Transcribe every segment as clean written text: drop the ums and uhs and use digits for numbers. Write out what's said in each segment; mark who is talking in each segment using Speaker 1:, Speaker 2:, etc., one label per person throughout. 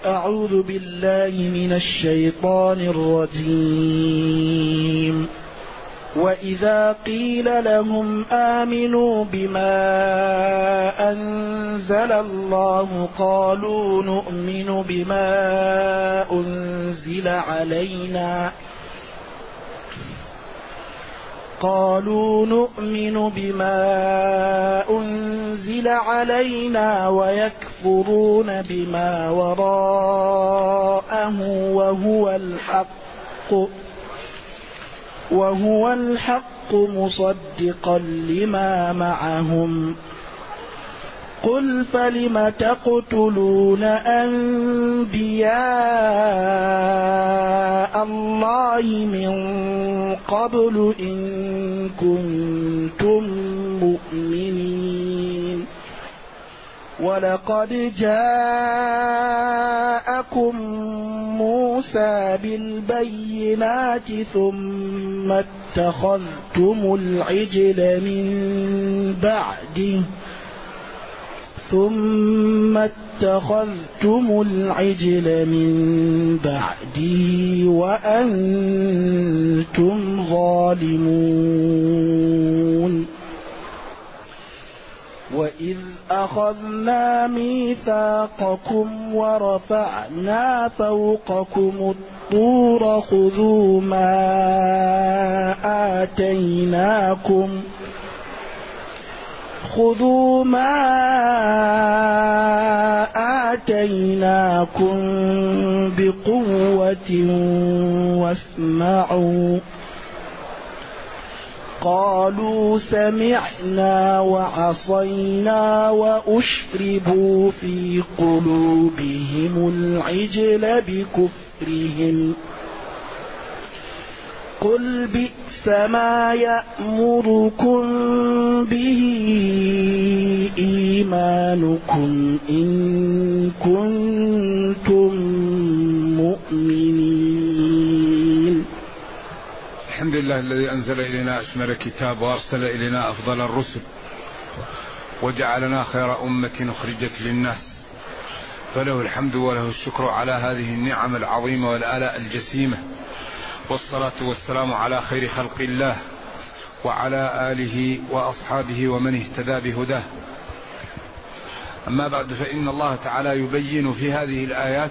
Speaker 1: أعوذ بالله من الشيطان الرجيم. وإذا قيل لهم آمنوا بما أنزل الله قالوا نؤمن بما أنزل علينا ويكفرون بما وراءه وهو الحق مصدقا لما معهم. قل فلم تقتلون أنبياء الله من قبل إن كنتم مؤمنين. ولقد جاءكم موسى بالبينات ثم اتخذتم العجل من بعده وأنتم ظالمون. وإذ أخذنا ميثاقكم ورفعنا فوقكم الطور خذوا ما آتيناكم بقوة واسمعوا. قالوا سمعنا وعصينا وأشربوا في قلوبهم العجل بكفرهم. قل بئس ما يأمركم به إيمانكم إن كنتم مؤمنين.
Speaker 2: الحمد لله الذي أنزل إلينا أشمل الكتاب وأرسل إلينا أفضل الرسل وجعلنا خير أمة أخرجت للناس، فله الحمد وله الشكر على هذه النعم العظيمة والآلاء الجسيمة، والصلاة والسلام على خير خلق الله وعلى آله وأصحابه ومن اهتدى بهداه. أما بعد، فإن الله تعالى يبين في هذه الآيات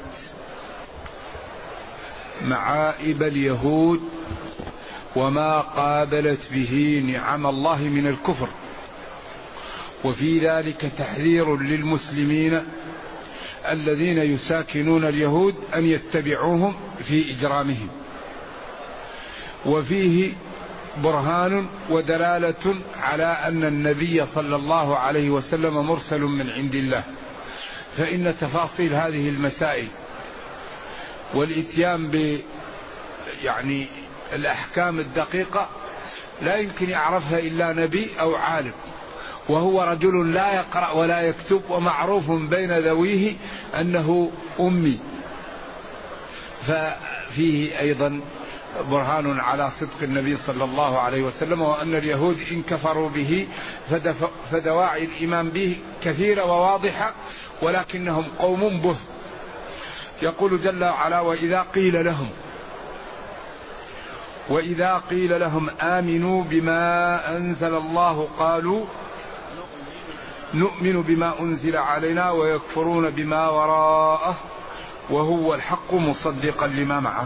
Speaker 2: معائب اليهود وما قابلت به نعم الله من الكفر، وفي ذلك تحذير للمسلمين الذين يساكنون اليهود أن يتبعوهم في إجرامهم، وفيه برهان ودلالة على أن النبي صلى الله عليه وسلم مرسل من عند الله، فإن تفاصيل هذه المسائل والإتيان الأحكام الدقيقة لا يمكن يعرفها إلا نبي أو عالم، وهو رجل لا يقرأ ولا يكتب، ومعروف بين ذويه أنه أمي، ففيه أيضا برهان على صدق النبي صلى الله عليه وسلم، وأن اليهود إن كفروا به فدواعي الإيمان به كثيرة وواضحة، ولكنهم قوم بهت. يقول جل وعلا: وإذا قيل لهم آمنوا بما أنزل الله قالوا نؤمن بما أنزل علينا ويكفرون بما وراءه وهو الحق مصدقا لما معه.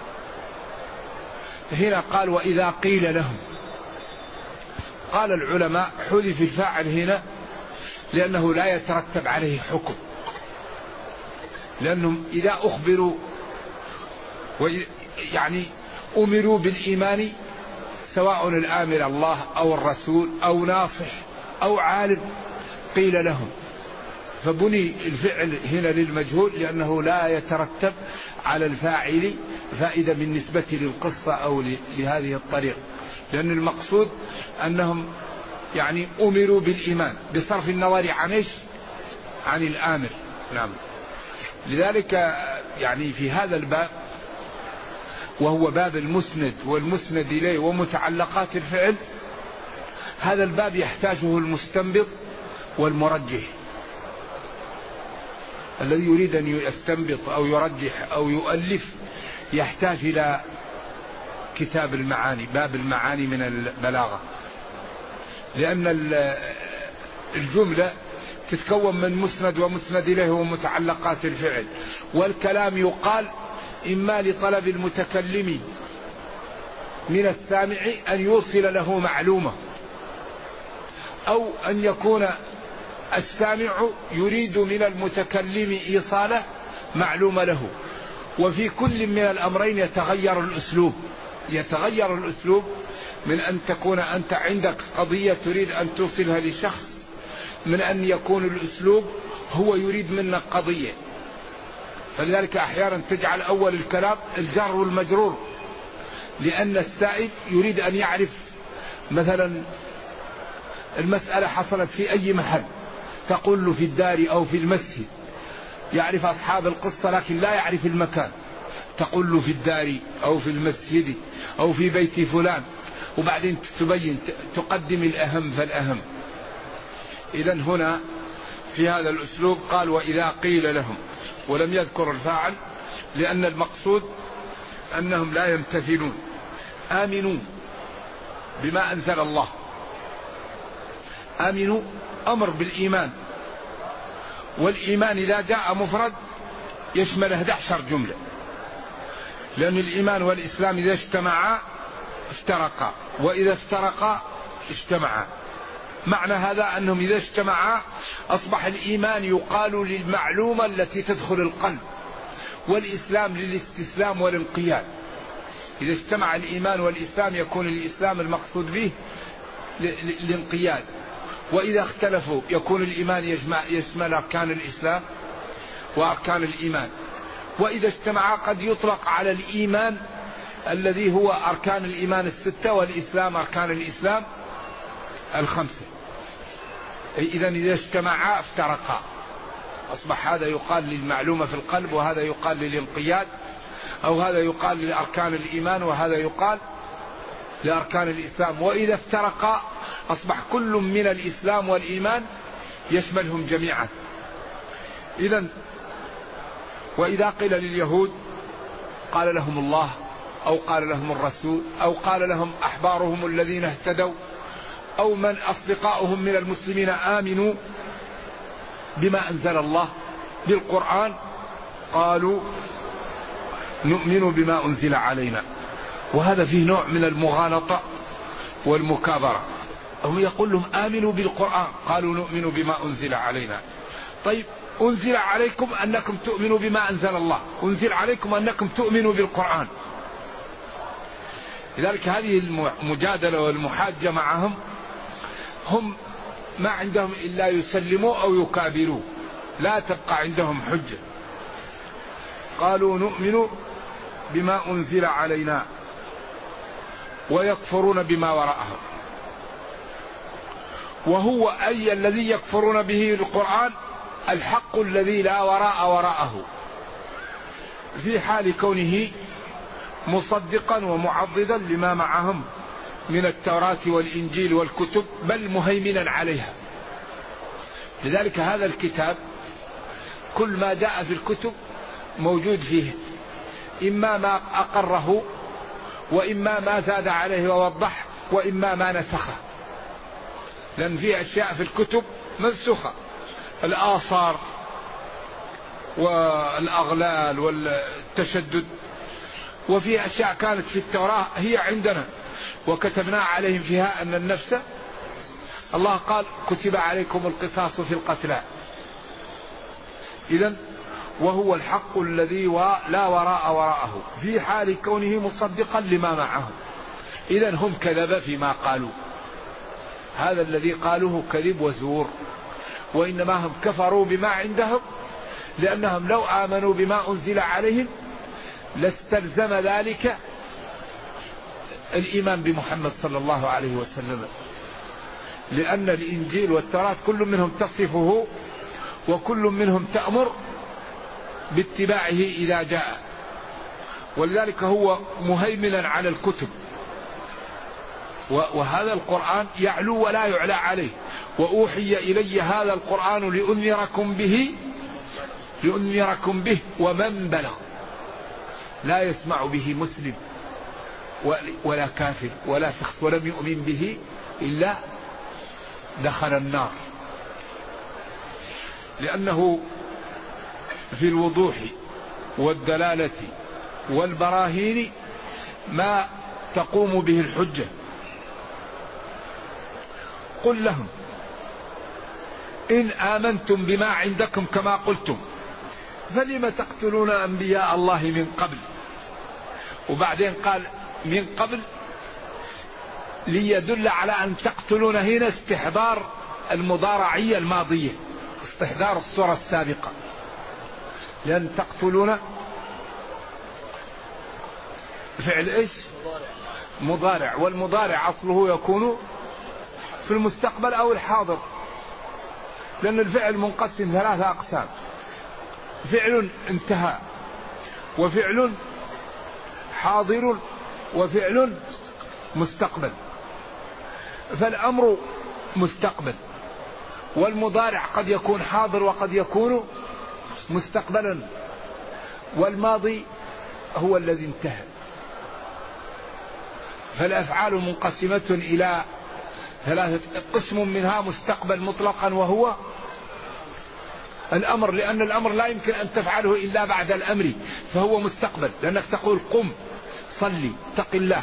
Speaker 2: هنا قال وإذا قيل لهم، قال العلماء حذف الفاعل هنا لأنه لا يترتب عليه حكم، لأنهم إذا أخبروا أمروا بالإيمان، سواء الآمر الله أو الرسول أو ناصح أو عالم، قيل لهم، فبني الفعل هنا للمجهول لأنه لا يترتب على الفاعل فائدة بالنسبة للقصة أو لهذه الطريقة، لأن المقصود أنهم أمروا بالإيمان بصرف النظر عن الآمر. نعم. لذلك في هذا الباب، وهو باب المسند والمسند إليه ومتعلقات الفعل، هذا الباب يحتاجه المستنبط والمرجح. الذي يريد أن يستنبط أو يرجح أو يؤلف يحتاج إلى كتاب المعاني، باب المعاني من البلاغة، لأن الجملة تتكون من مسند ومسند إليه ومتعلقات الفعل، والكلام يقال إما لطلب المتكلم من السامع أن يوصل له معلومة، أو أن يكون السامع يريد من المتكلم إيصال معلومة له. وفي كل من الأمرين يتغير الأسلوب من أن تكون أنت عندك قضية تريد أن توصلها لشخص، من أن يكون الأسلوب هو يريد منك قضية. فلذلك أحيانا تجعل أول الكلام الجر والمجرور، لأن السائل يريد أن يعرف مثلا المسألة حصلت في أي محل، تقول له في الدار أو في المسجد، يعرف أصحاب القصة لكن لا يعرف المكان، تقول له في الدار أو في المسجد أو في بيت فلان، وبعدين تبين تقدم الأهم فالأهم. إذن هنا في هذا الأسلوب قال وإذا قيل لهم، ولم يذكر الفاعل لأن المقصود أنهم لا يمتثلون. آمنوا بما أنزل الله، آمنوا أمر بالإيمان، والإيمان إذا جاء مفرد يشمل 11 جملة، لأن الإيمان والإسلام إذا اجتمعا افترقا، وإذا افترقا اجتمعا. معنى هذا أنهم إذا اجتمعا أصبح الإيمان يقال للمعلومة التي تدخل القلب، والإسلام للاستسلام والانقياد. إذا اجتمع الإيمان والإسلام يكون الإسلام المقصود به الانقياد، وإذا اختلفوا يكون الإيمان يشمل أركان الإسلام وأركان الإيمان. وإذا اجتمعا قد يطلق على الإيمان الذي هو أركان الإيمان 6، والإسلام أركان الإسلام 5. إذن إذا اجتمعا افترقا، أصبح هذا يقال للمعلومة في القلب، وهذا يقال للانقياد، أو هذا يقال لأركان الإيمان، وهذا يقال لأركان الإسلام. وإذا افترقا أصبح كل من الإسلام والإيمان يشملهم جميعا. إذن وإذا قيل لليهود قال لهم الله، أو قال لهم الرسول، أو قال لهم أحبارهم الذين اهتدوا، أو من أصدقائهم من المسلمين آمنوا بما أنزل الله بالقرآن، قالوا نؤمن بما أنزل علينا. وهذا فيه نوع من المغالطة والمكابرة. هم يقول لهم آمنوا بالقرآن، قالوا نؤمن بما أنزل علينا. طيب أنزل عليكم أنكم تؤمنوا بما أنزل الله، أنزل عليكم أنكم تؤمنوا بالقرآن. لذلك هذه المجادلة والمحاجة معهم، هم ما عندهم إلا يسلموا أو يكابروا، لا تبقى عندهم حجة. قالوا نؤمن بما أنزل علينا ويكفرون بما وراءه. وهو أي الذي يكفرون به القرآن الحق الذي لا وراء وراءه، في حال كونه مصدقا ومعضدا لما معهم من التوراة والإنجيل والكتب، بل مهيمنا عليها. لذلك هذا الكتاب كل ما جاء في الكتب موجود فيه، إما ما أقره، وإما ما زاد عليه ووضح، وإما ما نسخه. لأن فيه أشياء في الكتب منسوخة، الآثار والأغلال والتشدد، وفي أشياء كانت في التوراة هي عندنا وكتبنا عليهم فيها أن النفس، الله قال كتب عليكم القصاص في القتلى. إذن وهو الحق الذي لا وراء وراءه، في حال كونه مصدقا لما معه. إذن هم كذب فيما قالوا، هذا الذي قالوه كذب وزور، وإنما هم كفروا بما عندهم، لأنهم لو آمنوا بما أنزل عليهم لاستلزم ذلك الإيمان بمحمد صلى الله عليه وسلم، لأن الإنجيل والتوراة كل منهم تصفه، وكل منهم تأمر باتباعه إذا جاء، ولذلك هو مهيمنا على الكتب. وهذا القرآن يعلو ولا يعلى عليه، وأوحي إلي هذا القرآن لأنذركم به لأنذركم به ومن بلغ. لا يسمع به مسلم ولا كافر ولا شخص ولم يؤمن به إلا دخل النار، لأنه في الوضوح والدلالة والبراهين ما تقوم به الحجة. قل لهم إن آمنتم بما عندكم كما قلتم فلم تقتلون أنبياء الله من قبل. وبعدين قال من قبل ليدل على أن تقتلون هنا استحضار المضارعية الماضية، استحضار الصورة السابقة، لأن تقتلون فعل إيش؟ مضارع، والمضارع أصله يكون في المستقبل أو الحاضر، لأن الفعل منقسم 3 أقسام: فعل انتهى، وفعل حاضر، وفعل مستقبل. فالأمر مستقبل، والمضارع قد يكون حاضر وقد يكون مستقبلا، والماضي هو الذي انتهى. فالأفعال منقسمة إلى 3 قسم منها مستقبل مطلقا وهو الأمر، لأن الأمر لا يمكن أن تفعله إلا بعد الأمر، فهو مستقبل، لأنك تقول قم صلي اتق الله،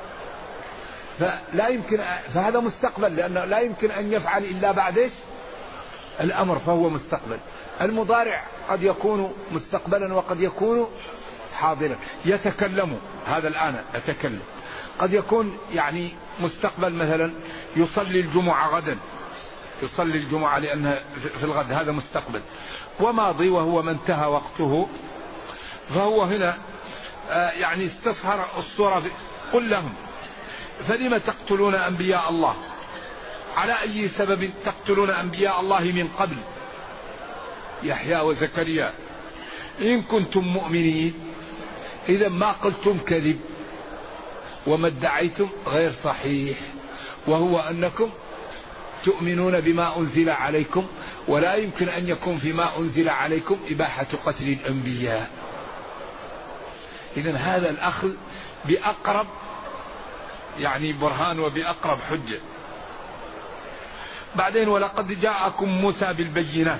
Speaker 2: فلا يمكن، فهذا مستقبل لأنه لا يمكن أن يفعل إلا بعد الأمر، فهو مستقبل. المضارع قد يكون مستقبلا وقد يكون حاضرا. يتكلم، هذا الآن يتكلم، قد يكون يعني مستقبل، مثلا يصلي الجمعة غدا، يصلي الجمعة لأنها في الغد، هذا مستقبل. وماضي وهو ما انتهى وقته، فهو هنا يعني استصهر الصورة. قل لهم فلم تقتلون أنبياء الله، على أي سبب تقتلون أنبياء الله من قبل يحيى وزكريا إن كنتم مؤمنين؟ إذا ما قلتم كذب وما ادعيتم غير صحيح، وهو أنكم تؤمنون بما أنزل عليكم، ولا يمكن أن يكون فيما أنزل عليكم إباحة قتل الأنبياء. إذن هذا الأخذ بأقرب يعني برهان وبأقرب حجة. بعدين ولقد جاءكم موسى بالبينات،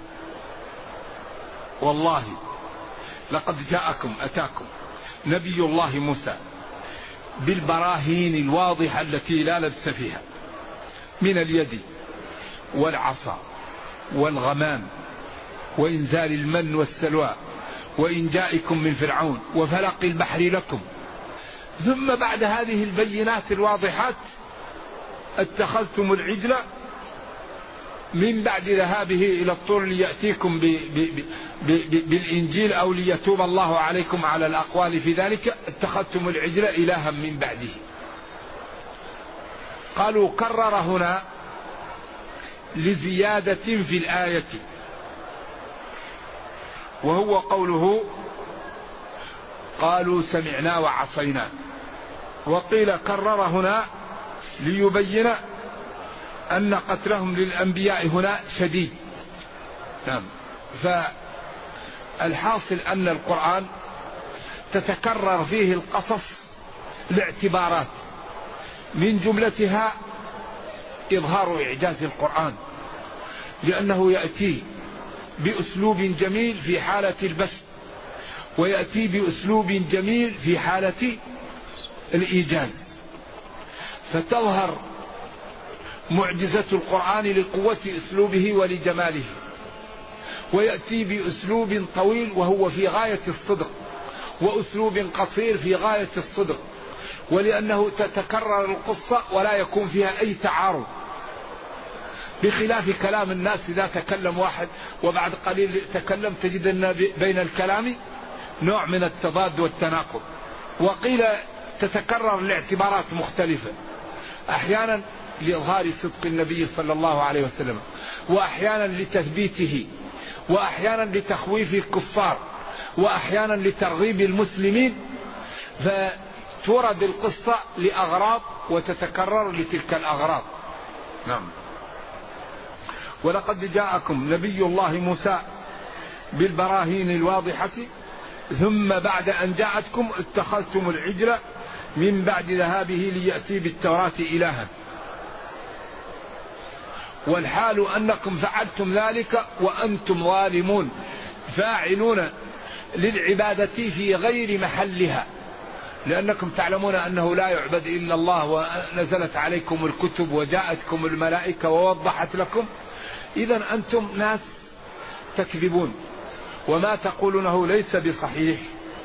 Speaker 2: والله لقد جاءكم أتاكم نبي الله موسى بالبراهين الواضحة التي لا لبس فيها، من اليد والعصا والغمام وإنزال المن والسلوى وإنجائكم من فرعون وفلق البحر لكم. ثم بعد هذه البينات الواضحات اتخذتم العجل من بعد ذهابه إلى الطور ليأتيكم بالإنجيل أو ليتوب الله عليكم على الأقوال في ذلك. اتخذتم العجل إلها من بعده. قالوا كرر هنا لزيادة في الآية، وهو قوله قالوا سمعنا وعصينا. وقيل كرر هنا ليبين أن قتلهم للأنبياء هنا شديد. نعم. فالحاصل أن القرآن تتكرر فيه القصص لاعتبارات، من جملتها إظهار إعجاز القرآن، لأنه يأتي بأسلوب جميل في حالة البث، ويأتي بأسلوب جميل في حالة الإيجاز، فتظهر معجزة القرآن لقوة أسلوبه ولجماله. ويأتي بأسلوب طويل وهو في غاية الصدق، وأسلوب قصير في غاية الصدق، ولأنه تتكرر القصة ولا يكون فيها أي تعارض، بخلاف كلام الناس إذا تكلم واحد وبعد قليل تكلم تجد أن بين الكلام نوع من التضاد والتناقض. وقيل تتكرر لاعتبارات مختلفة، أحيانا لإظهار صدق النبي صلى الله عليه وسلم، وأحيانا لتثبيته، وأحيانا لتخويف الكفار، وأحيانا لترغيب المسلمين. فتورد القصة لأغراض وتتكرر لتلك الأغراض. نعم. ولقد جاءكم نبي الله موسى بالبراهين الواضحة، ثم بعد أن جاءتكم اتخذتم العجل من بعد ذهابه ليأتي بالتوراة إلها، والحال أنكم فعلتم ذلك وأنتم ظالمون فاعلون للعبادة في غير محلها، لأنكم تعلمون أنه لا يعبد إلا الله، ونزلت عليكم الكتب وجاءتكم الملائكة ووضحت لكم. إذن أنتم ناس تكذبون، وما تقولونه ليس بصحيح.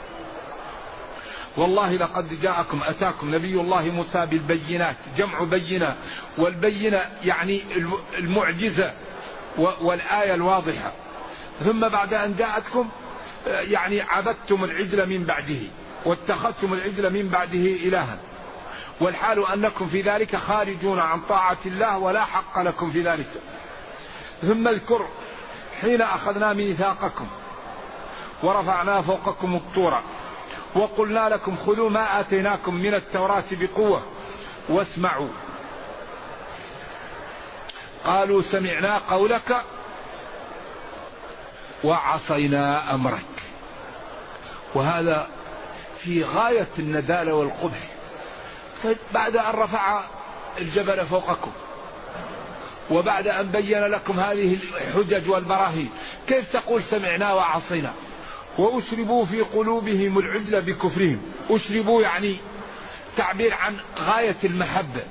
Speaker 2: والله لقد أتاكم نبي الله موسى بالبينات، جمع بينة، والبينة يعني المعجزة والآية الواضحة، ثم بعد أن جاءتكم يعني عبدتم العجل من بعده واتخذتم العجل من بعده إلها، والحال أنكم في ذلك خارجون عن طاعة الله ولا حق لكم في ذلك. ثم اذكر حين أخذنا ميثاقكم ورفعنا فوقكم الطور وقلنا لكم خذوا ما آتيناكم من التوراة بقوة واسمعوا، قالوا سمعنا قولك وعصينا أمرك. وهذا في غاية الندالة والقبح. بعد أن رفع الجبل فوقكم وبعد أن بين لكم هذه الحجج والبراهين، كيف تقول سمعنا وعصينا؟ وأشربوا في قلوبهم العجل بكفرهم. أشربوا يعني تعبير عن غاية المحبة،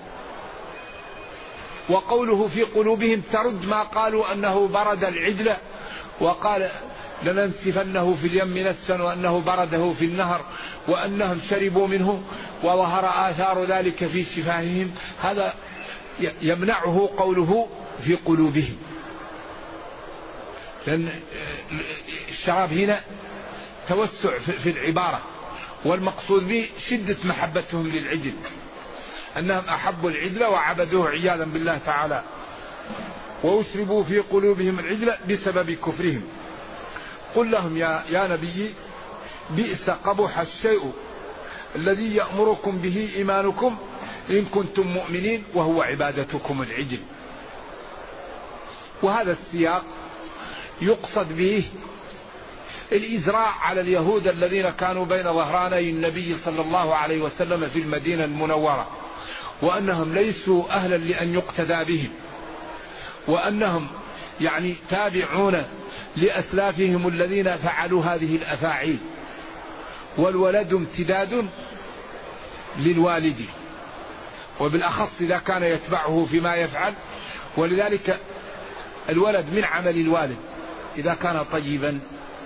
Speaker 2: وقوله في قلوبهم ترد ما قالوا أنه برد العجل وقال لننسفنه في اليم نسفا، وأنه برده في النهر، وأنهم شربوا منه وظهر آثار ذلك في شفاههم. هذا يمنعه قوله في قلوبهم، لأن الشراب هنا توسع في العبارة، والمقصود به شدة محبتهم للعجل، أنهم أحبوا العجل وعبدوه عياذا بالله تعالى. وأشربوا في قلوبهم العجل بسبب كفرهم. قل لهم يا نبي بئس قبح الشيء الذي يأمركم به إيمانكم إن كنتم مؤمنين وهو عبادتكم العجل. وهذا السياق يقصد به الإزراع على اليهود الذين كانوا بين ظهراني النبي صلى الله عليه وسلم في المدينة المنورة، وأنهم ليسوا أهلا لأن يقتدى بهم، وأنهم يعني تابعون لأسلافهم الذين فعلوا هذه الأفاعيل، والولد امتداد للوالد، وبالأخص إذا كان يتبعه فيما يفعل. ولذلك الولد من عمل الوالد إذا كان طيبا،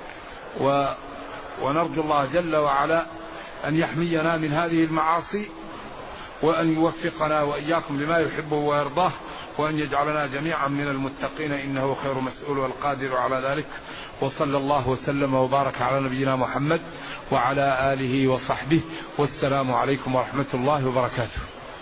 Speaker 2: ونرجو الله جل وعلا أن يحمينا من هذه المعاصي، وأن يوفقنا وإياكم لما يحبه ويرضاه، وأن يجعلنا جميعا من المتقين إنه خير مسؤول والقادر على ذلك. وصلى الله وسلم وبارك على نبينا محمد وعلى آله وصحبه، والسلام عليكم ورحمة الله وبركاته.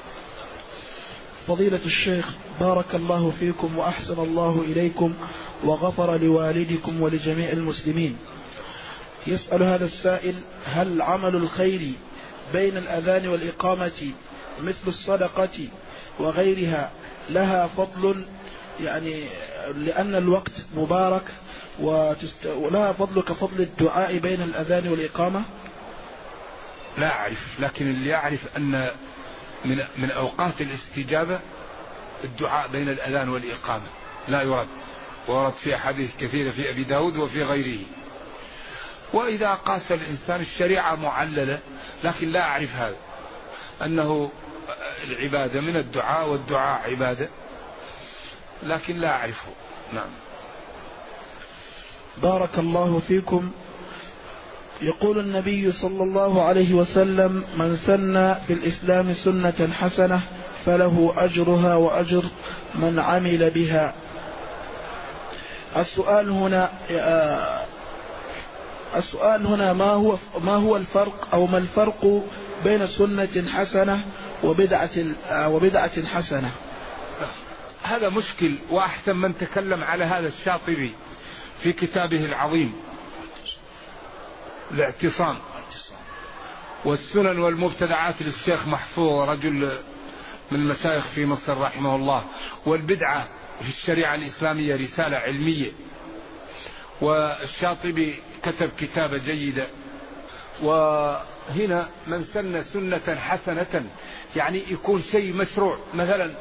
Speaker 1: فضيلة الشيخ بارك الله فيكم وأحسن الله إليكم وغفر لوالدكم ولجميع المسلمين. يسأل هذا السائل: هل عمل الخير بين الأذان والإقامة مثل الصدقة وغيرها لها فضل، يعني لأن الوقت مبارك، ولها فضل كفضل الدعاء بين الأذان والإقامة؟
Speaker 2: لا أعرف، لكن اللي يعرف أن من أوقات الاستجابة الدعاء بين الأذان والإقامة لا يرد، ورد في أحاديث كثيرة في أبي داود وفي غيره. وإذا قاس الإنسان الشريعة معللة، لكن لا أعرف هذا أنه العبادة من الدعاء، والدعاء عبادة، لكن لا أعرفه. نعم.
Speaker 1: بارك الله فيكم. يقول النبي صلى الله عليه وسلم: من سن في الإسلام سنة حسنة فله أجرها وأجر من عمل بها. السؤال هنا ما هو الفرق، أو ما الفرق بين سنة حسنة وبدعة حسنة؟
Speaker 2: هذا مشكل، وأحسن من تكلم على هذا الشاطبي في كتابه العظيم الاعتصام، والسنن والمبتدعات للشيخ محفوظ رجل من المشايخ في مصر رحمه الله، والبدعة في الشريعة الإسلامية رسالة علمية، والشاطبي كتب كتابة جيدة. وهنا من سن سنة حسنة يعني يكون شيء مشروع. مثلا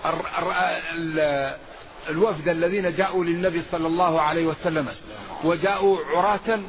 Speaker 2: الوفد الذين جاءوا للنبي صلى الله عليه وسلم وجاءوا عراة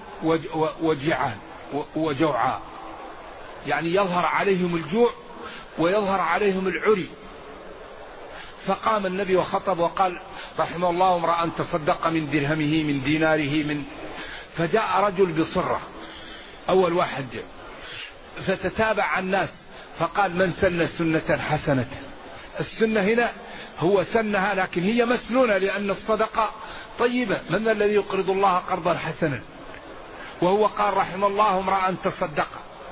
Speaker 2: وجوعاء، يعني يظهر عليهم الجوع ويظهر عليهم العري. فقام النبي وخطب وقال رحم الله امرأ تصدق من درهمه من ديناره فجاء رجل بصرة، أول واحد جاء، فتتابع الناس فقال من سن سنة حسنة. السنة هنا هو سنها لكن هي مسنونة لأن الصدقة طيبة. من الذي يقرض الله قرضا حسنا؟ وهو قال رحم الله امرأ تصدق.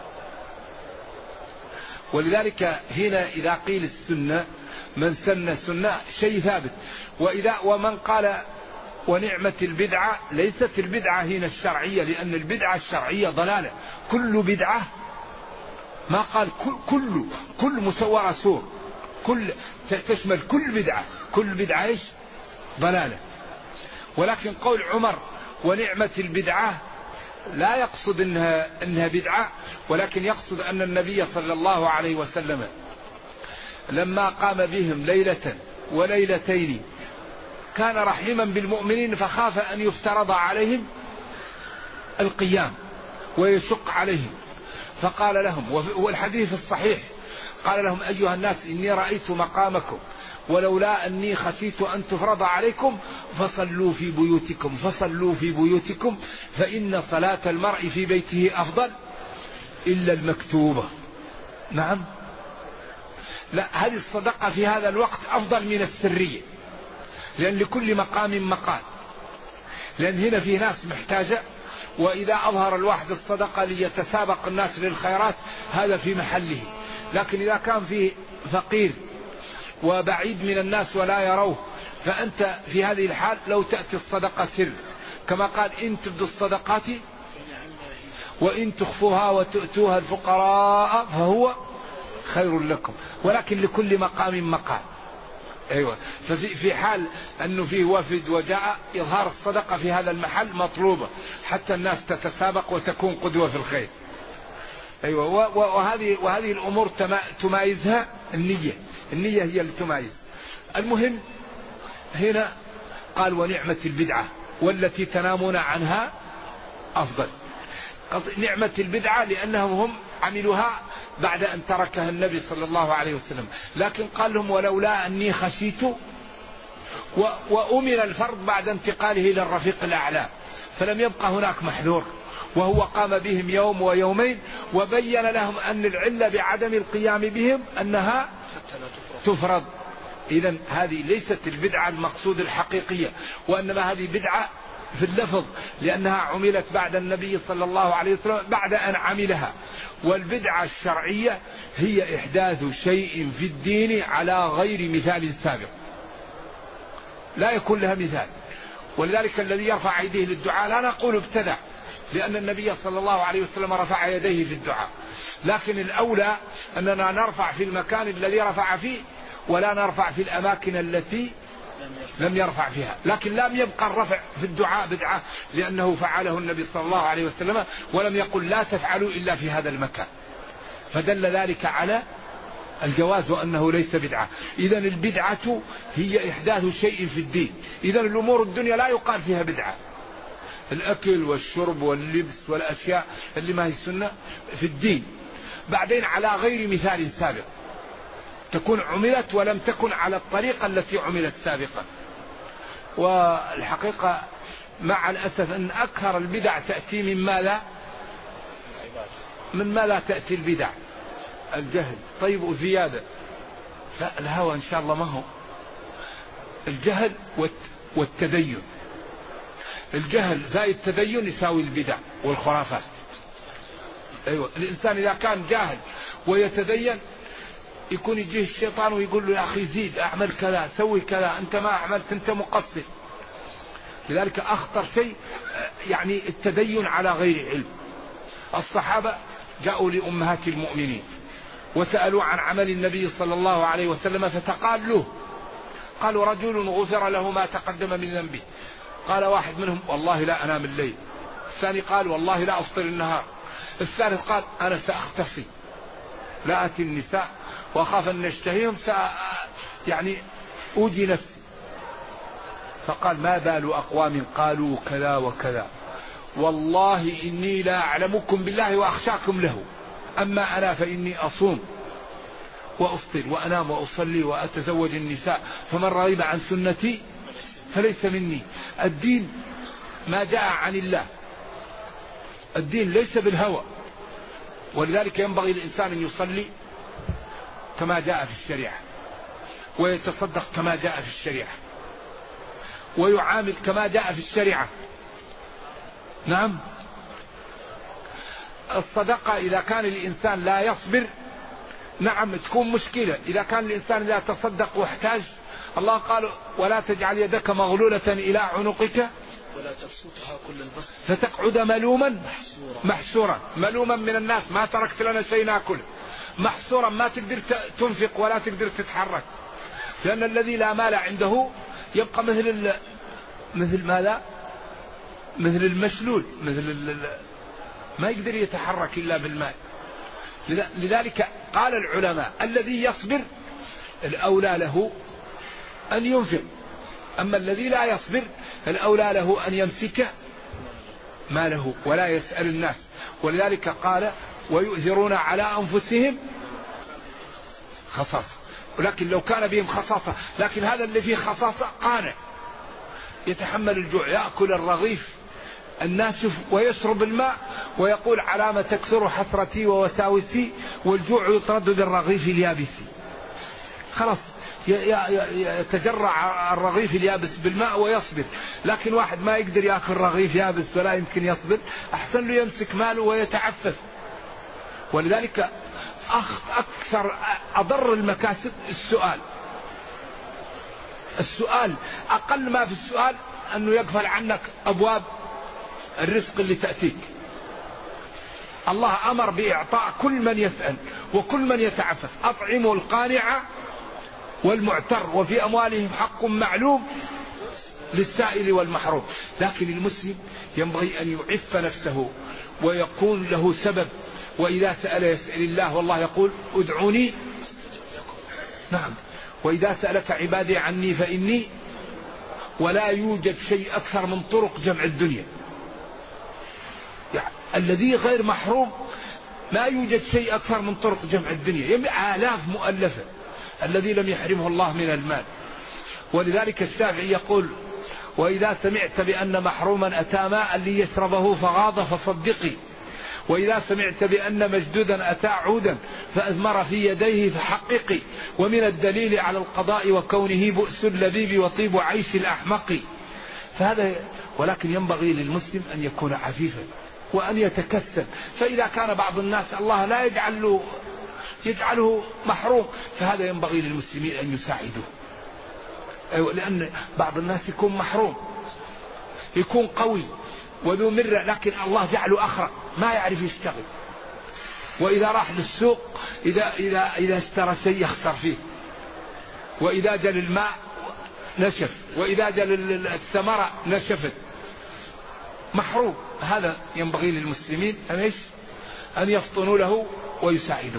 Speaker 2: ولذلك هنا إذا قيل السنة من سن سنة شيء ثابت. ومن قال ونعمة البدعة، ليست البدعة هنا الشرعية، لأن البدعة الشرعية ضلالة. كل بدعة، ما قال كل مسورة سور، تشمل كل بدعة. كل بدعة ايش؟ ضلالة. ولكن قول عمر ونعمة البدعة لا يقصد انها بدعة، ولكن يقصد ان النبي صلى الله عليه وسلم لما قام بهم ليلة وليلتين كان رحيما بالمؤمنين، فخاف ان يفترض عليهم القيام ويشق عليهم، فقال لهم، والحديث الصحيح، قال لهم أيها الناس إني رأيت مقامكم ولولا أني خشيت أن تفرض عليكم فصلوا في بيوتكم فإن صلاة المرء في بيته أفضل إلا المكتوبة. نعم، لا، هذه الصدقة في هذا الوقت أفضل من السرية، لأن لكل مقام مقال، لأن هنا في ناس محتاجة، وإذا أظهر الواحد الصدقة ليتسابق الناس للخيرات هذا في محله. لكن إذا كان فيه فقير وبعيد من الناس ولا يروه، فأنت في هذه الحال لو تأتي الصدقة سر، كما قال إن تبدوا الصدقات وإن تخفوها وتؤتوها الفقراء فهو خير لكم، ولكن لكل مقام مقام. أيوة، ففي حال أنه فيه وفد وجاء، إظهار الصدقة في هذا المحل مطلوبة حتى الناس تتسابق وتكون قدوة في الخير. أيوة، وهذه الأمور تمايزها النية هي اللي تمايز. المهم هنا قال ونعمة البدعة والتي تنامون عنها أفضل. نعمة البدعة لأنهم هم عملوها بعد أن تركها النبي صلى الله عليه وسلم، لكن قال لهم ولولا أني خشيت، وأمر الفرض بعد انتقاله إلى الرفيق الأعلى، فلم يبقى هناك محذور، وهو قام بهم يوم ويومين وبين لهم أن العلة بعدم القيام بهم أنها تفرض. إذن هذه ليست البدعة المقصود الحقيقية، وإنما هذه بدعة في اللفظ لأنها عملت بعد النبي صلى الله عليه وسلم بعد أن عملها. والبدعة الشرعية هي إحداث شيء في الدين على غير مثال سابق، لا يكون لها مثال. ولذلك الذي يرفع يديه للدعاء لا نقول ابتدع، لأن النبي صلى الله عليه وسلم رفع يديه في الدعاء، لكن الأولى أننا نرفع في المكان الذي رفع فيه، ولا نرفع في الأماكن التي لم يرفع فيها. لكن لم يبقى الرفع في الدعاء بدعة، لأنه فعله النبي صلى الله عليه وسلم ولم يقل لا تفعلوا إلا في هذا المكان، فدل ذلك على الجواز وأنه ليس بدعة. إذن البدعة هي إحداث شيء في الدين. إذن الأمور الدنيا لا يقال فيها بدعة، الأكل والشرب واللبس والأشياء اللي ما هي سنة في الدين بعدين على غير مثال سابق، تكون عملت ولم تكن على الطريقة التي عملت سابقا. والحقيقة مع الأسف أن أكثر البدع تأتي من ماذا تأتي البدع؟ الجهل. طيب وزيادة؟ لا، الهوى إن شاء الله ما هو الجهل والتدين. الجهل زائد التدين يساوي البدع والخرافات. أيوة، الإنسان إذا كان جاهل ويتدين يكون يجيه الشيطان ويقول له يا أخي زيد، أعمل كذا، سوي كذا، أنت ما أعملت، أنت مقصر. لذلك أخطر شيء يعني التدين على غير علم. الصحابة جاءوا لأمهات المؤمنين وسألوا عن عمل النبي صلى الله عليه وسلم، فتقال له، قالوا رجل غفر له ما تقدم من ذنبه قال واحد منهم والله لا أنام الليل، الثاني قال والله لا أفطر النهار، الثالث قال أنا سأختفي لا أتي النساء وأخاف أن نشتهيهم يعني أوجي نفسي. فقال ما بال أقوام قالوا كذا وكذا، والله إني لا أعلمكم بالله وأخشاكم له، أما أنا فإني أصوم وأفطر وأنام وأصلي وأتزوج النساء، فمن رغب عن سنتي فليس مني. الدين ما جاء عن الله، الدين ليس بالهوى. ولذلك ينبغي الإنسان أن يصلي كما جاء في الشريعة، ويتصدق كما جاء في الشريعة، ويعامل كما جاء في الشريعة. نعم، الصدقة إذا كان الإنسان لا يصبر نعم تكون مشكلة. إذا كان الإنسان لا تصدق واحتاج، الله قال ولا تجعل يدك مغلولة إلى عنقك
Speaker 1: ولا تبسطها كل البسط
Speaker 2: فتقعد ملوما محسورا. ملوما من الناس، ما تركت لنا شيء ناكل. محسورا، ما تقدر تنفق ولا تقدر تتحرك، لأن الذي لا مال عنده يبقى مثل ماذا؟ مثل المشلول، ما يقدر يتحرك إلا بالمال. لذلك قال العلماء الذي يصبر الأولى له أن ينفق، أما الذي لا يصبر الأولى له أن يمسك ماله ولا يسأل الناس. ولذلك قال ويؤثرون على أنفسهم خصاصة. ولكن لو كان بهم خصاصة، لكن هذا اللي فيه خصاصة قانع، يتحمل الجوع، يأكل الرغيف الناشف ويشرب الماء، ويقول علامة تكثر حسرتي ووساوسي والجوع يطرد بالرغيف اليابس. خلاص يتجرع الرغيف اليابس بالماء ويصبر. لكن واحد ما يقدر يأكل رغيف يابس ولا يمكن يصبر، أحسن له يمسك ماله ويتعفف. ولذلك أكثر أضر المكاسب السؤال أقل ما في السؤال أنه يقفل عنك أبواب الرزق اللي تأتيك. الله أمر بإعطاء كل من يسأل وكل من يتعفف. أطعموا القانع والمعتر وفي أموالهم حق معلوم للسائل والمحروم. لكن المسلم ينبغي أن يعف نفسه ويكون له سبب، وإذا سأل يسأل الله، والله يقول ادعوني. نعم، وإذا سألك عبادي عني فإني، ولا يوجد شيء أكثر من طرق جمع الدنيا. يعني الذي غير محروم ما يوجد شيء أكثر من طرق جمع الدنيا، آلاف مؤلفة الذي لم يحرمه الله من المال. ولذلك الشافعي يقول وإذا سمعت بأن محروما أتى ماء ليشربه فغاض فصدقي، وإذا سمعت بأن مجدودا أتى عودا فأثمر في يديه فحققي، ومن الدليل على القضاء وكونه بؤس اللبيب وطيب عيش الأحمق. فهذا ولكن ينبغي للمسلم أن يكون عفيفا وأن يتكسب. فإذا كان بعض الناس الله لا يجعله محروم، فهذا ينبغي للمسلمين أن يساعدوه. لأن بعض الناس يكون محروم، يكون قوي وذو مرة، لكن الله جعله أخرق ما يعرف يشتغل. وإذا راح للسوق إذا اشترى شيء يخسر فيه، وإذا جل الماء نشف، وإذا جل الثمرة نشفت، محروم. هذا ينبغي للمسلمين أن يفطنوا له ويساعدوه.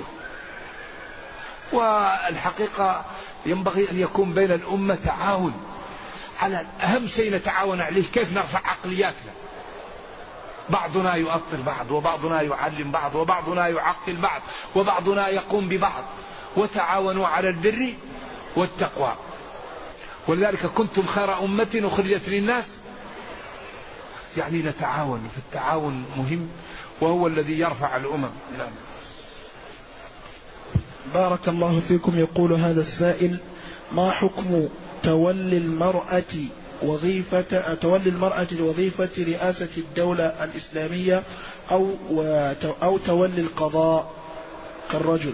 Speaker 2: والحقيقة ينبغي أن يكون بين الأمة تعاون على أهم شيء نتعاون عليه، كيف نرفع عقلياتنا. بعضنا يؤطر بعض، وبعضنا يعلم بعض، وبعضنا يعقل بعض، وبعضنا يقوم ببعض. وتعاونوا على البر والتقوى. ولذلك كنتم خير أمة أخرجت للناس. يعني نتعاون، في التعاون مهم، وهو الذي يرفع الأمم.
Speaker 1: بارك الله فيكم. يقول هذا السائل: ما حكم تولي المرأة وظيفة رئاسة الدولة الإسلامية أو تولي القضاء كالرجل؟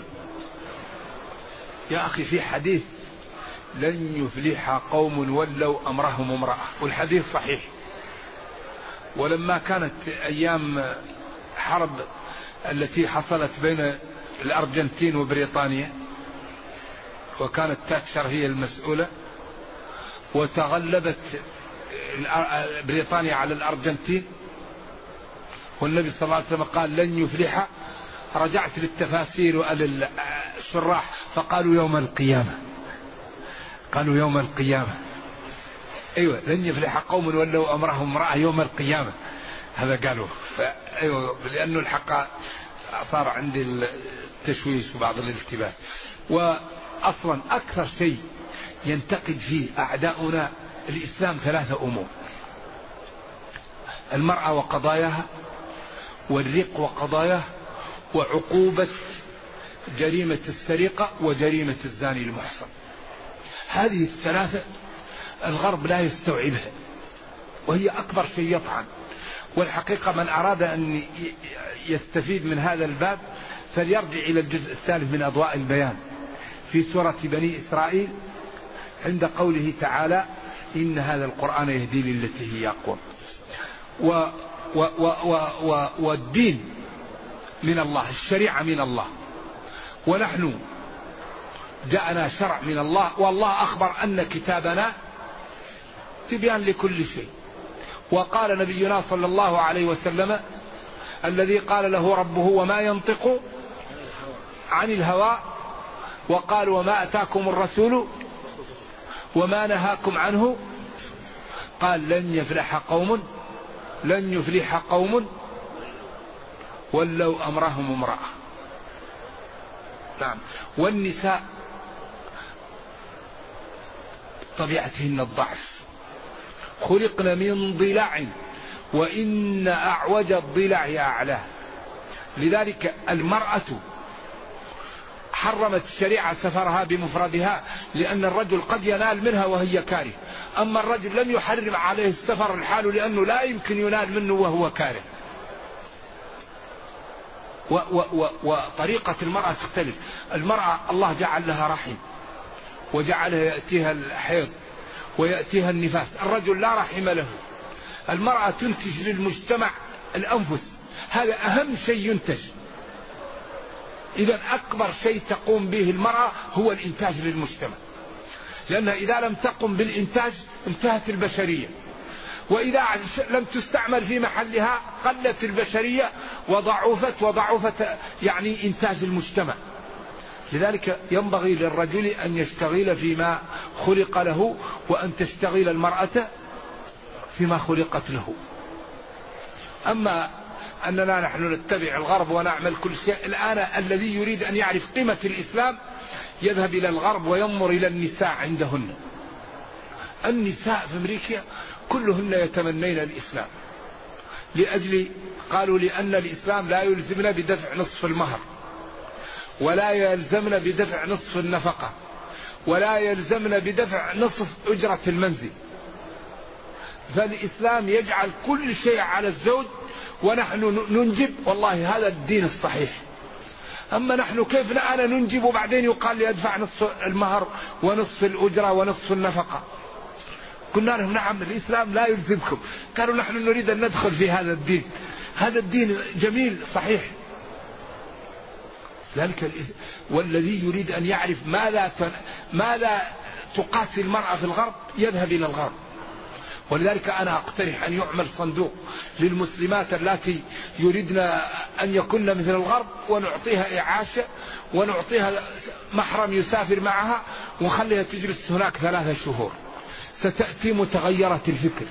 Speaker 2: يا أخي، في حديث لن يفلح قوم ولوا أمرهم امرأة، والحديث صحيح. ولما كانت أيام حرب التي حصلت بين الأرجنتين وبريطانيا، وكانت تاتشر هي المسؤولة، وتغلبت بريطانيا على الأرجنتين، والنبي صلى الله عليه وسلم قال لن يفلح. رجعت للتفاسير وللشراح فقالوا يوم القيامة، قالوا يوم القيامة. أيوة، لن يفلح قوم ولوا أمرهم امرأة يوم القيامة، هذا قالوا. أيوة، لأنه الحق صار عندي التشويش وبعض الالتباس. وأصلا أكثر شيء ينتقد فيه أعداؤنا الإسلام 3 أمور: المرأة وقضاياها، والرق وقضاياه، وعقوبة جريمة السرقة وجريمة الزاني المحصن. هذه ال3 الغرب لا يستوعبها، وهي أكبر شيء يطعن. والحقيقة من أراد أن يستفيد من هذا الباب فليرجع إلى الجزء الثالث من أضواء البيان في سورة بني إسرائيل عند قوله تعالى: إن هذا القرآن يهدي للتي هي أقوم. والدين من الله، الشريعة من الله، ونحن جاءنا شرع من الله، والله أخبر أن كتابنا تبيان لكل شيء. وقال نبينا صلى الله عليه وسلم: الذي قال له ربه وما ينطق عن الهوى، وقال وما أتاكم الرسول وما نهاكم عنه، قال لن يفلح قوم ولو أمرهم امرأة. نعم. والنساء طبيعتهن الضعف، خلقن من ضلع وإن أعوج الضلع أعلاه. لذلك المرأة حرمت الشريعة سفرها بمفردها، لأن الرجل قد ينال منها وهي كاره، أما الرجل لم يحرم عليه السفر الحال لأنه لا يمكن ينال منه وهو كاره. وطريقة المرأة تختلف. المرأة الله جعل لها رحم، وجعلها يأتيها الحيض ويأتيها النفاس. الرجل لا رحم له. المرأة تنتج للمجتمع الأنفس، هذا أهم شيء ينتج. إذا أكبر شيء تقوم به المرأة هو الإنتاج للمجتمع، لأنها إذا لم تقم بالإنتاج انتهت البشرية، وإذا لم تستعمل في محلها قلت البشرية وضعفت يعني إنتاج المجتمع. لذلك ينبغي للرجل أن يشتغل فيما خلق له، وأن تشتغل المرأة فيما خلقت له. أما أننا نحن نتبع الغرب ونعمل كل شيء، الآن الذي يريد أن يعرف قيمة الإسلام يذهب إلى الغرب وينظر إلى النساء عندهن. النساء في أمريكا كلهن يتمنين الإسلام، قالوا لأن الإسلام لا يلزمنا بدفع نصف المهر، ولا يلزمنا بدفع نصف النفقة، ولا يلزمنا بدفع نصف أجرة المنزل. فالإسلام يجعل كل شيء على الزوج ونحن ننجب. والله هذا الدين الصحيح. أما نحن كيف أنا ننجب وبعدين يقال لي أدفع نصف المهر ونصف الأجرة ونصف النفقة؟ قلنا لهم نعم الإسلام لا يلزمكم. قالوا نحن نريد أن ندخل في هذا الدين، هذا الدين جميل صحيح. ذلك والذي يريد أن يعرف ماذا تقاسي المرأة في الغرب يذهب إلى الغرب. ولذلك أنا أقترح أن يعمل صندوق للمسلمات التي يريدن أن يكون مثل الغرب، ونعطيها إعاشة، ونعطيها محرم يسافر معها، ونخليها تجلس هناك 3 شهور، ستأتي متغيرة الفكر.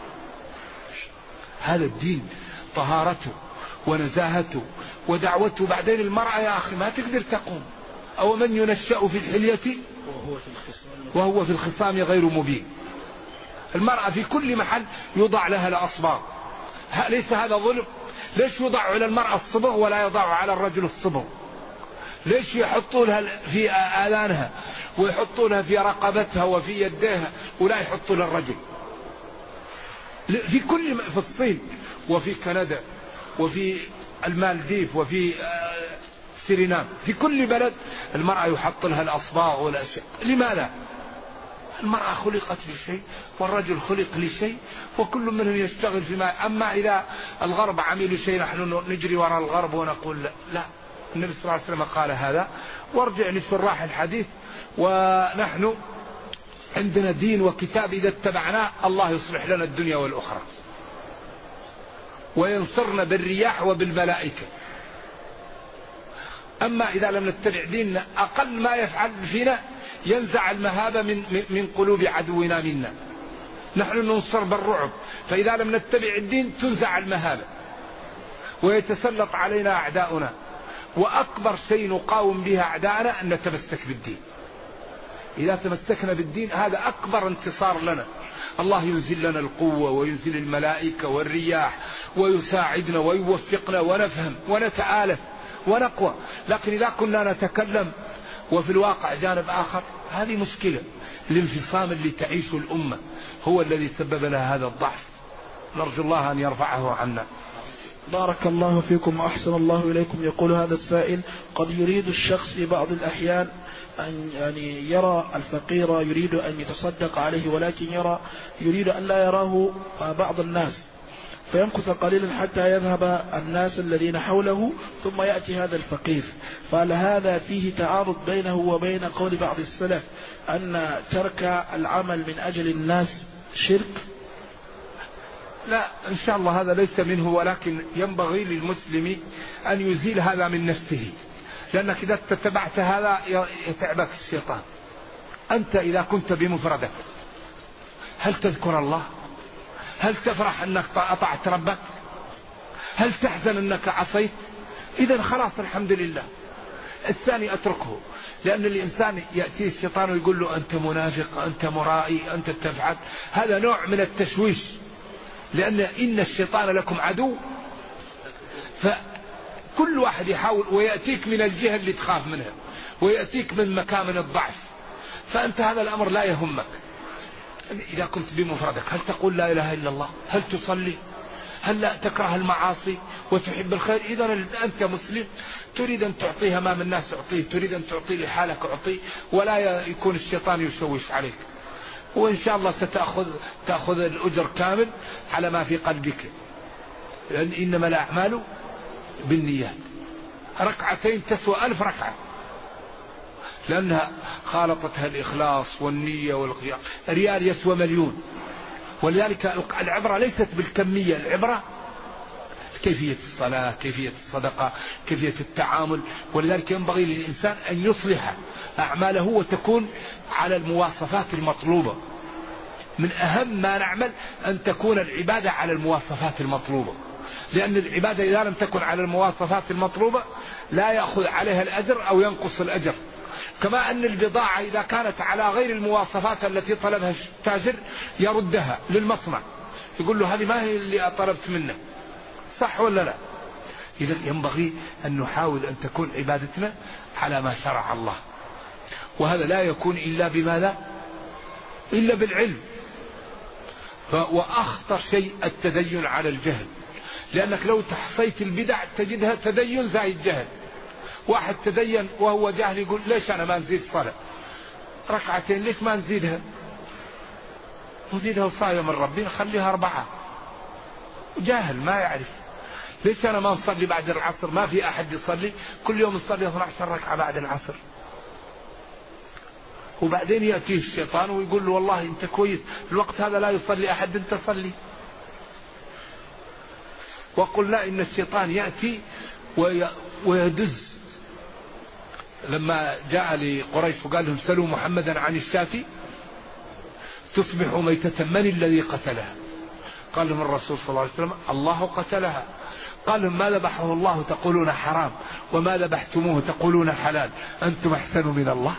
Speaker 2: هذا الدين طهارته ونزاهته ودعوته. بعدين المرأة يا أخي ما تقدر تقوم، أو من ينشأ في الحلية وهو في الخصام غير مبين. المرأة في كل محل يوضع لها الأصباغ، ليس هذا ظلم؟ ليش يوضع على المرأة الصبغ ولا يضع على الرجل الصبغ؟ ليش يحطوا لها في آذانها ويحطوا لها في رقبتها وفي يديها ولا يحطوا لها الرجل؟ في الصين وفي كندا وفي المالديف وفي سيرينام، في كل بلد المرأة يحط لها الأصباغ والأشياء. لماذا؟ المرأة خلقت لشيء والرجل خلق لشيء، وكل منهم يشتغل فيما. أما إذا الغرب عملوا شيء نحن نجري وراء الغرب ونقول لا. النبي صلى الله عليه وسلم قال هذا، وارجع لشراح الحديث. ونحن عندنا دين وكتاب إذا اتبعناه الله يصلح لنا الدنيا والأخرى وينصرنا بالرياح وبالملائكة. أما إذا لم نتبع ديننا أقل ما يفعل فينا ينزع المهابة من قلوب عدونا منا. نحن ننصر بالرعب، فإذا لم نتبع الدين تنزع المهابة ويتسلط علينا أعداؤنا، وأكبر شيء نقاوم بها أعداءنا أن نتمسك بالدين. إذا تمسكنا بالدين هذا أكبر انتصار لنا. الله ينزل لنا القوة وينزل الملائكة والرياح ويساعدنا ويوفقنا ونفهم ونتآلف ونقوى. لكن إذا كنا نتكلم وفي الواقع جانب آخر هذه مشكلة. الانفصام اللي تعيشه الأمة هو الذي سبب لها هذا الضعف. نرجو الله أن يرفعه عنا.
Speaker 1: بارك الله فيكم وأحسن الله إليكم. يقول هذا السائل: قد يريد الشخص في بعض الأحيان أن يرى الفقير يريد أن يتصدق عليه، ولكن يريد أن لا يراه بعض الناس، فيمكث قليلا حتى يذهب الناس الذين حوله ثم يأتي هذا الفقير. فهل هذا فيه تعارض بينه وبين قول بعض السلف أن ترك العمل من أجل الناس شرك؟
Speaker 2: لا، إن شاء الله هذا ليس منه، ولكن ينبغي للمسلم أن يزيل هذا من نفسه، لأنك إذا اتبعت هذا يتعبك الشيطان. أنت إذا كنت بمفردك هل تذكر الله؟ هل تفرح أنك أطعت ربك؟ هل تحزن أنك عصيت؟ إذا خلاص الحمد لله. الثاني أتركه، لأن الإنسان يأتي الشيطان ويقول له أنت منافق، أنت مرائي، أنت تفعل. هذا نوع من التشويش، لأن إن الشيطان لكم عدو. فكل واحد يحاول ويأتيك من الجهة اللي تخاف منها، ويأتيك من مكامن الضعف، فأنت هذا الأمر لا يهمك. إذا كنت بمفردك هل تقول لا إله إلا الله؟ هل تصلي؟ هل لا تكره المعاصي وتحب الخير؟ إذا أنت مسلم، تريد أن تعطيها أمام الناس أعطيه، تريد أن تعطي لحالك أعطيه، ولا يكون الشيطان يشوش عليك. وإن شاء الله تأخذ الأجر كامل على ما في قلبك، لأن إنما الأعمال بالنيات. ركعتين تسوى 1000 ركعة، لأنها خالطتها الإخلاص والنية والقيام. ريال يسوى مليون. ولذلك العبرة ليست بالكمية، العبرة كيفية الصلاة، كيفية الصدقة، كيفية التعامل. ولذلك ينبغي للإنسان أن يصلح أعماله وتكون على المواصفات المطلوبة. من أهم ما نعمل أن تكون العبادة على المواصفات المطلوبة، لأن العبادة إذا لم تكن على المواصفات المطلوبة لا يأخذ عليها الأجر أو ينقص الأجر. كما أن البضاعة إذا كانت على غير المواصفات التي طلبها التاجر يردها للمصنع، يقول له هذه ما هي اللي طلبت منه، صح ولا لا؟ إذا ينبغي أن نحاول أن تكون عبادتنا على ما شرع الله، وهذا لا يكون إلا بماذا؟ إلا بالعلم. وأخطر شيء التدين على الجهل، لأنك لو تحصيت البدع تجدها تدين زائد جهل. واحد تدين وهو جاهل يقول ليش أنا ما نزيد صلاة ركعتين، ليش ما نزيدها وصاية من ربي نخليها 4. جاهل ما يعرف. ليش أنا ما نصلي بعد العصر؟ ما في أحد يصلي، كل يوم نصلي 12 ركعة بعد العصر. وبعدين يأتيه الشيطان ويقول له والله أنت كويس، الوقت هذا لا يصلي أحد، أنت صلي. وقل لا، إن الشيطان يأتي ويدز. لما جاء لقريش وقال لهم سلوا محمدا عن الشاة تصبح ميتة، من الذي قتلها؟ قال لهم الرسول صلى الله عليه وسلم الله قتلها. قال لهم ما ذبحه الله تقولون حرام، وما ذبحتموه تقولون حلال، أنتم أحسن من الله.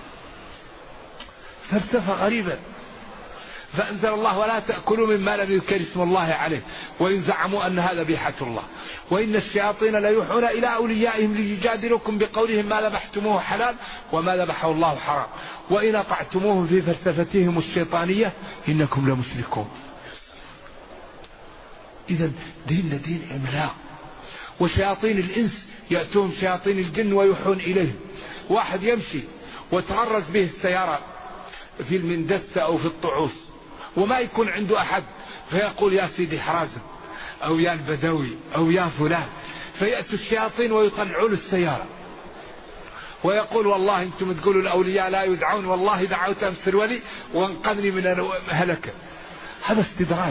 Speaker 2: فلسفة غريبة. فأنزل الله ولا تأكلوا مما لم يذكر اسم الله عليه وإن زعموا أن هذا ذبيحة الله، وإن الشياطين لا يوحون إلى أوليائهم ليجادلوكم بقولهم ما ذبحتموه حلال وما ذبحه الله حرام وإن أطعتموهم في فلسفتهم الشيطانية إنكم لمشركون. إذن ديننا دين عملاق. وشياطين الإنس يأتون شياطين الجن ويوحون إليه. واحد يمشي وتغرز به السيارة في المندسة أو في الطعوس وما يكون عنده أحد، فيقول يا سيدي حرازم أو يا البدوي أو يا فلان، فيأتوا الشياطين ويطلعون السيارة ويقول والله أنتم تقولوا الأولياء لا يدعون، والله دعوت أمس الولي وانقذني من هلكة. هذا استدراج.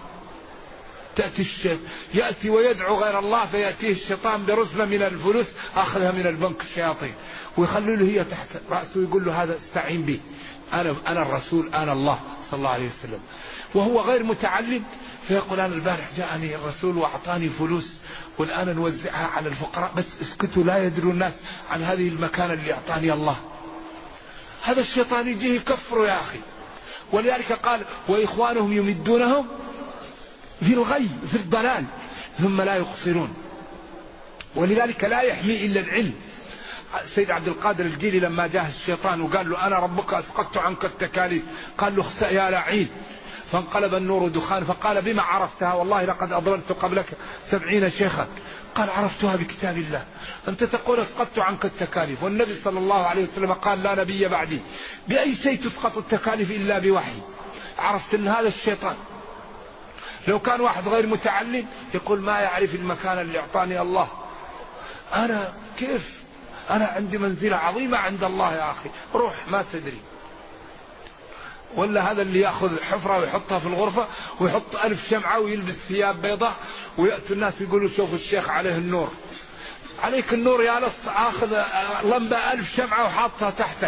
Speaker 2: يأتي ويدعو غير الله فيأتيه الشيطان برزمة من الفلوس أخذها من البنك الشياطين ويخلوا له هي تحت رأسه ويقول له هذا استعين به، أنا الرسول، أنا الله صلى الله عليه وسلم، وهو غير متعلم. فيقول أنا البارح جاءني الرسول وأعطاني فلوس والآن نوزعها على الفقراء، بس اسكتوا لا يدروا الناس عن هذه المكانة اللي أعطاني الله. هذا الشيطان يجيه يكفره يا أخي. ولذلك قال وإخوانهم يمدونهم في الغي في الضلال ثم لا يقصرون. ولذلك لا يحمي إلا العلم. سيد عبد القادر الجيلي لما جاء الشيطان وقال له أنا ربك أسقطت عنك التكاليف، قال له اخسأ يا لعين، فانقلب النور دخان. فقال بما عرفتها؟ والله لقد أضللت قبلك 70 شيخا. قال عرفتها بكتاب الله. أنت تقول اسقطت عنك التكاليف، والنبي صلى الله عليه وسلم قال لا نبي بعدي. بأي شيء تسقط التكاليف إلا بوحي؟ عرفت أن هذا الشيطان. لو كان واحد غير متعلم يقول ما يعرف المكان اللي أعطاني الله، أنا كيف، أنا عندي منزلة عظيمة عند الله يا أخي، روح ما تدري. ولا هذا اللي يأخذ حفرة ويحطها في الغرفة ويحط 1000 شمعة ويلبس ثياب بيضاء ويأتوا الناس يقولوا شوفوا الشيخ عليه النور. عليك النور يا لص، أخذ لمبة 1000 شمعة وحاطها تحتك.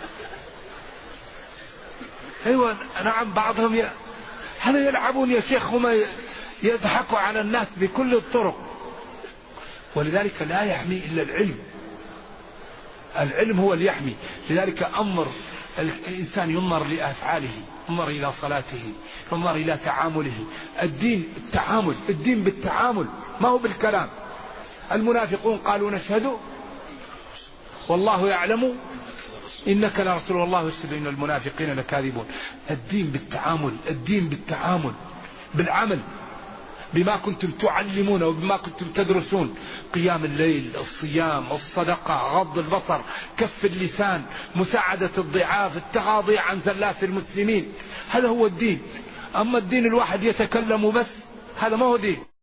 Speaker 2: أيوة نعم بعضهم هذا يلعبون يا شيخ، هم يضحكوا على الناس بكل الطرق. ولذلك لا يحمي إلا العلم. العلم هو اللي يحمي. لذلك أمر الإنسان ينظر لأفعاله، ينظر إلى صلاته، ينظر إلى تعامله. الدين التعامل، الدين بالتعامل ما هو بالكلام. المنافقون قالوا نشهد والله يعلم إنك لرسول الله يشهد إن المنافقين لكاذبون. الدين بالتعامل، الدين بالتعامل بالعمل، بما كنتم تعلمون وبما كنتم تدرسون. قيام الليل، الصيام، الصدقة، غض البصر، كف اللسان، مساعدة الضعاف، التغاضي عن زلات المسلمين. هذا هو الدين. أما الدين الواحد يتكلم بس، هذا ما هو دين.